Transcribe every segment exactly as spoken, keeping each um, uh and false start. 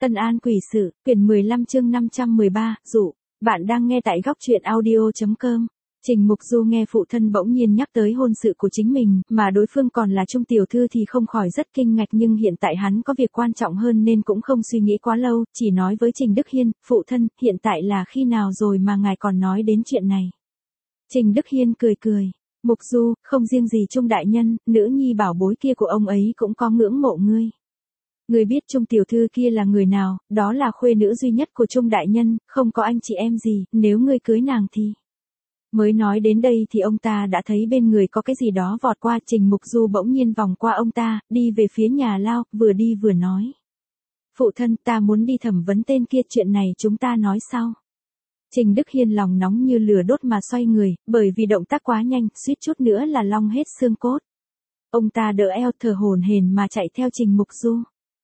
Tân An quỷ sự, quyển mười lăm chương năm trăm mười ba, dụ. Bạn đang nghe tại góc truyện audio.com. Trình Mục Du nghe phụ thân bỗng nhiên nhắc tới hôn sự của chính mình, mà đối phương còn là trung tiểu thư thì không khỏi rất kinh ngạc, nhưng hiện tại hắn có việc quan trọng hơn nên cũng không suy nghĩ quá lâu, chỉ nói với Trình Đức Hiên, phụ thân, hiện tại là khi nào rồi mà ngài còn nói đến chuyện này. Trình Đức Hiên cười cười, Mục Du, không riêng gì Trung đại nhân, nữ nhi bảo bối kia của ông ấy cũng có ngưỡng mộ ngươi. Ngươi biết Trung tiểu thư kia là người nào, đó là khuê nữ duy nhất của Trung đại nhân, không có anh chị em gì, nếu ngươi cưới nàng thì... Mới nói đến đây thì ông ta đã thấy bên người có cái gì đó vọt qua. Trình Mục Du bỗng nhiên vòng qua ông ta, đi về phía nhà lao, vừa đi vừa nói. Phụ thân, ta muốn đi thẩm vấn tên kia, chuyện này chúng ta nói sau. Trình Đức Hiên lòng nóng như lửa đốt mà xoay người, bởi vì động tác quá nhanh, suýt chút nữa là long hết xương cốt. Ông ta đỡ eo thở hổn hển mà chạy theo Trình Mục Du.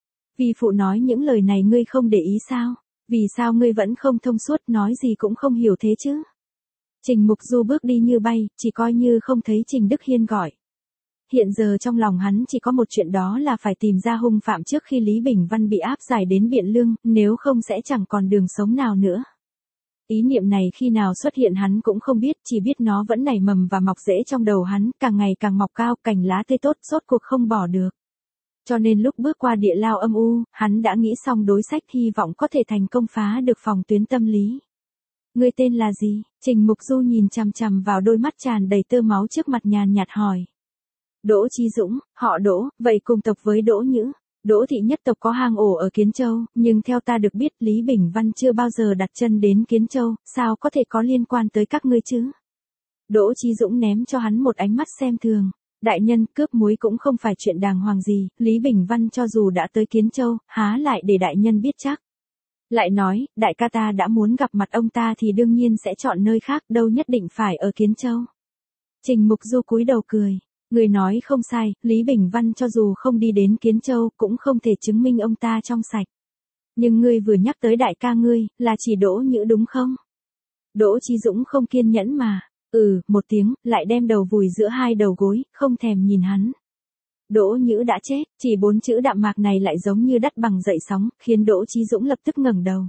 Vì phụ nói những lời này ngươi không để ý sao? Vì sao ngươi vẫn không thông suốt, nói gì cũng không hiểu thế chứ? Trình Mục Du bước đi như bay, chỉ coi như không thấy Trình Đức Hiên gọi. Hiện giờ trong lòng hắn chỉ có một chuyện, đó là phải tìm ra hung phạm trước khi Lý Bình Văn bị áp giải đến Biện Lương, nếu không sẽ chẳng còn đường sống nào nữa. Ý niệm này khi nào xuất hiện hắn cũng không biết, chỉ biết nó vẫn nảy mầm và mọc rễ trong đầu hắn, càng ngày càng mọc cao, cành lá tươi tốt, rốt cuộc không bỏ được. Cho nên lúc bước qua địa lao âm u, hắn đã nghĩ xong đối sách, hy vọng có thể thành công phá được phòng tuyến tâm lý. Ngươi tên là gì? Trình Mục Du nhìn chằm chằm vào đôi mắt tràn đầy tơ máu trước mặt, nhàn nhạt hỏi. Đỗ Chí Dũng, họ Đỗ, vậy cùng tộc với Đỗ Nhữ. Đỗ thị nhất tộc có hang ổ ở Kiến Châu, nhưng theo ta được biết Lý Bình Văn chưa bao giờ đặt chân đến Kiến Châu, sao có thể có liên quan tới các ngươi chứ? Đỗ Chí Dũng ném cho hắn một ánh mắt xem thường. Đại nhân, cướp muối cũng không phải chuyện đàng hoàng gì, Lý Bình Văn cho dù đã tới Kiến Châu, há lại để đại nhân biết chắc. Lại nói, đại ca ta đã muốn gặp mặt ông ta thì đương nhiên sẽ chọn nơi khác, đâu nhất định phải ở Kiến Châu. Trình Mục Du cúi đầu cười. Người nói không sai, Lý Bình Văn cho dù không đi đến Kiến Châu cũng không thể chứng minh ông ta trong sạch. Nhưng ngươi vừa nhắc tới đại ca ngươi, là chỉ Đỗ Nhữ đúng không? Đỗ Chí Dũng không kiên nhẫn mà. Ừ, một tiếng, lại đem đầu vùi giữa hai đầu gối, không thèm nhìn hắn. Đỗ Nhữ đã chết, chỉ bốn chữ đạm mạc này lại giống như đất bằng dậy sóng, khiến Đỗ Chí Dũng lập tức ngẩng đầu.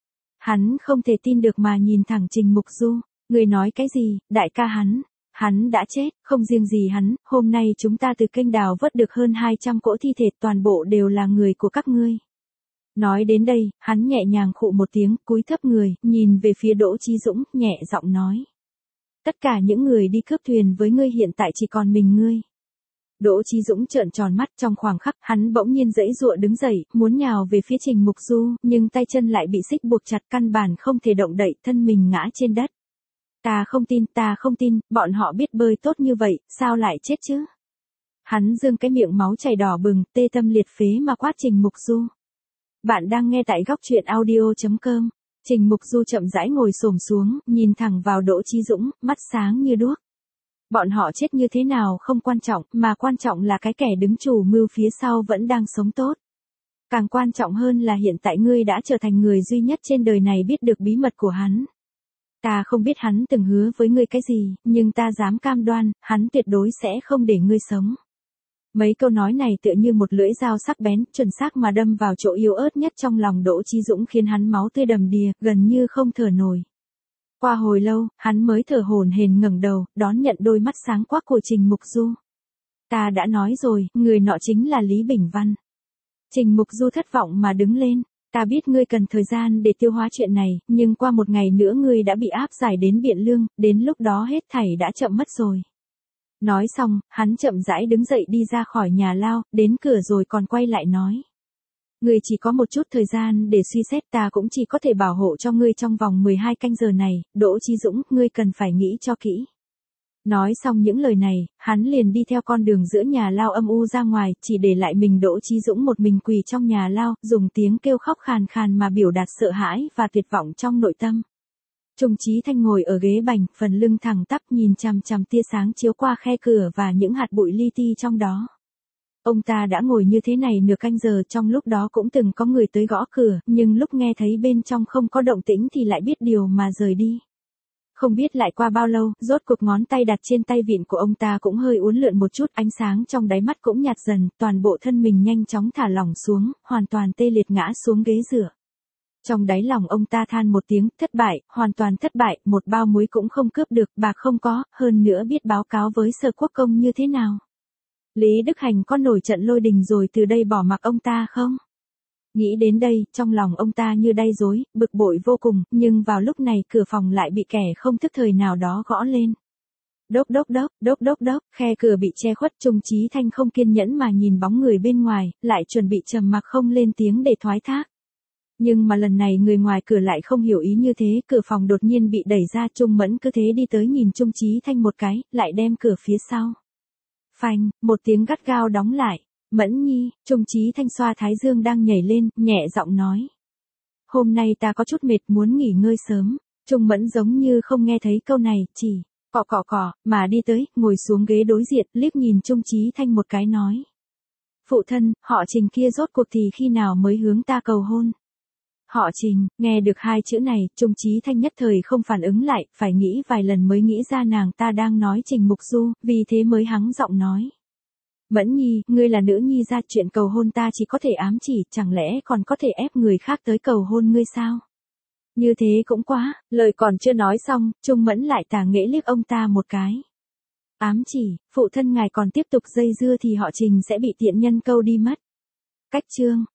Hắn không thể tin được mà nhìn thẳng Trình Mục Du. Người nói cái gì, đại ca hắn? Hắn đã chết, không riêng gì hắn, hôm nay chúng ta từ kênh đào vớt được hơn hai trăm cỗ thi thể, toàn bộ đều là người của các ngươi. Nói đến đây, hắn nhẹ nhàng khụ một tiếng, cúi thấp người, nhìn về phía Đỗ Chí Dũng, nhẹ giọng nói. Tất cả những người đi cướp thuyền với ngươi hiện tại chỉ còn mình ngươi. Đỗ Chí Dũng trợn tròn mắt, trong khoảng khắc, hắn bỗng nhiên giãy giụa đứng dậy, muốn nhào về phía Trình Mục Du, nhưng tay chân lại bị xích buộc chặt, căn bản không thể động đậy, thân mình ngã trên đất. Ta không tin, ta không tin, bọn họ biết bơi tốt như vậy, sao lại chết chứ? Hắn giương cái miệng máu chảy đỏ bừng, tê tâm liệt phế mà quát Trình Mục Du. Bạn đang nghe tại góc truyện audio.com. Trình Mục Du chậm rãi ngồi xổm xuống, nhìn thẳng vào Đỗ Chí Dũng, mắt sáng như đuốc. Bọn họ chết như thế nào không quan trọng, mà quan trọng là cái kẻ đứng chủ mưu phía sau vẫn đang sống tốt. Càng quan trọng hơn là hiện tại ngươi đã trở thành người duy nhất trên đời này biết được bí mật của hắn. Ta không biết hắn từng hứa với ngươi cái gì, nhưng ta dám cam đoan, hắn tuyệt đối sẽ không để ngươi sống. Mấy câu nói này tựa như một lưỡi dao sắc bén, chuẩn xác mà đâm vào chỗ yếu ớt nhất trong lòng Đỗ Chí Dũng, khiến hắn máu tươi đầm đìa, gần như không thở nổi. Qua hồi lâu, hắn mới thở hổn hển ngẩng đầu, đón nhận đôi mắt sáng quắc của Trình Mục Du. Ta đã nói rồi, người nọ chính là Lý Bình Văn. Trình Mục Du thất vọng mà đứng lên. Ta biết ngươi cần thời gian để tiêu hóa chuyện này, nhưng qua một ngày nữa ngươi đã bị áp giải đến Biện Lương, đến lúc đó hết thảy đã chậm mất rồi. Nói xong, hắn chậm rãi đứng dậy đi ra khỏi nhà lao, đến cửa rồi còn quay lại nói. Ngươi chỉ có một chút thời gian để suy xét, ta cũng chỉ có thể bảo hộ cho ngươi trong vòng mười hai canh giờ này, Đỗ Chí Dũng, ngươi cần phải nghĩ cho kỹ. Nói xong những lời này, hắn liền đi theo con đường giữa nhà lao âm u ra ngoài, chỉ để lại mình Đỗ Chí Dũng một mình quỳ trong nhà lao, dùng tiếng kêu khóc khàn khàn mà biểu đạt sợ hãi và tuyệt vọng trong nội tâm. Trung Chí Thanh ngồi ở ghế bành, phần lưng thẳng tắp nhìn chằm chằm tia sáng chiếu qua khe cửa và những hạt bụi li ti trong đó. Ông ta đã ngồi như thế này nửa canh giờ, trong lúc đó cũng từng có người tới gõ cửa, nhưng lúc nghe thấy bên trong không có động tĩnh thì lại biết điều mà rời đi. Không biết lại qua bao lâu, rốt cuộc ngón tay đặt trên tay vịn của ông ta cũng hơi uốn lượn một chút, ánh sáng trong đáy mắt cũng nhạt dần, toàn bộ thân mình nhanh chóng thả lỏng xuống, hoàn toàn tê liệt ngã xuống ghế dựa. Trong đáy lòng ông ta than một tiếng, thất bại, hoàn toàn thất bại, một bao muối cũng không cướp được, bạc không có, hơn nữa biết báo cáo với Sở Quốc công như thế nào. Lý Đức Hành có nổi trận lôi đình rồi từ đây bỏ mặc ông ta không? Nghĩ đến đây, trong lòng ông ta như đay dối, bực bội vô cùng, nhưng vào lúc này cửa phòng lại bị kẻ không thức thời nào đó gõ lên. Đốc đốc đốc, đốc đốc đốc, khe cửa bị che khuất, Trung Chí Thanh không kiên nhẫn mà nhìn bóng người bên ngoài, lại chuẩn bị trầm mặc không lên tiếng để thoái thác. Nhưng mà lần này người ngoài cửa lại không hiểu ý như thế, cửa phòng đột nhiên bị đẩy ra, Trung Mẫn cứ thế đi tới nhìn Trung Chí Thanh một cái, lại đem cửa phía sau. Phanh, một tiếng gắt gao đóng lại. Mẫn Nhi, Trung Chí Thanh xoa thái dương đang nhảy lên, nhẹ giọng nói. Hôm nay ta có chút mệt muốn nghỉ ngơi sớm. Trung Mẫn giống như không nghe thấy câu này, chỉ cọ cọ cọ, mà đi tới, ngồi xuống ghế đối diện, liếc nhìn Trung Chí Thanh một cái nói. Phụ thân, họ Trình kia rốt cuộc thì khi nào mới hướng ta cầu hôn? Họ Trình, nghe được hai chữ này, Trung Chí Thanh nhất thời không phản ứng lại, phải nghĩ vài lần mới nghĩ ra nàng ta đang nói Trình Mục Du, vì thế mới hắng giọng nói. Mẫn Nhi, ngươi là nữ nhi ra, chuyện cầu hôn ta chỉ có thể ám chỉ, chẳng lẽ còn có thể ép người khác tới cầu hôn ngươi sao? Như thế cũng quá, lời còn chưa nói xong, Trung Mẫn lại tà nghễ liếc ông ta một cái. Ám chỉ, phụ thân ngài còn tiếp tục dây dưa thì họ Trình sẽ bị tiện nhân câu đi mất. Cách chương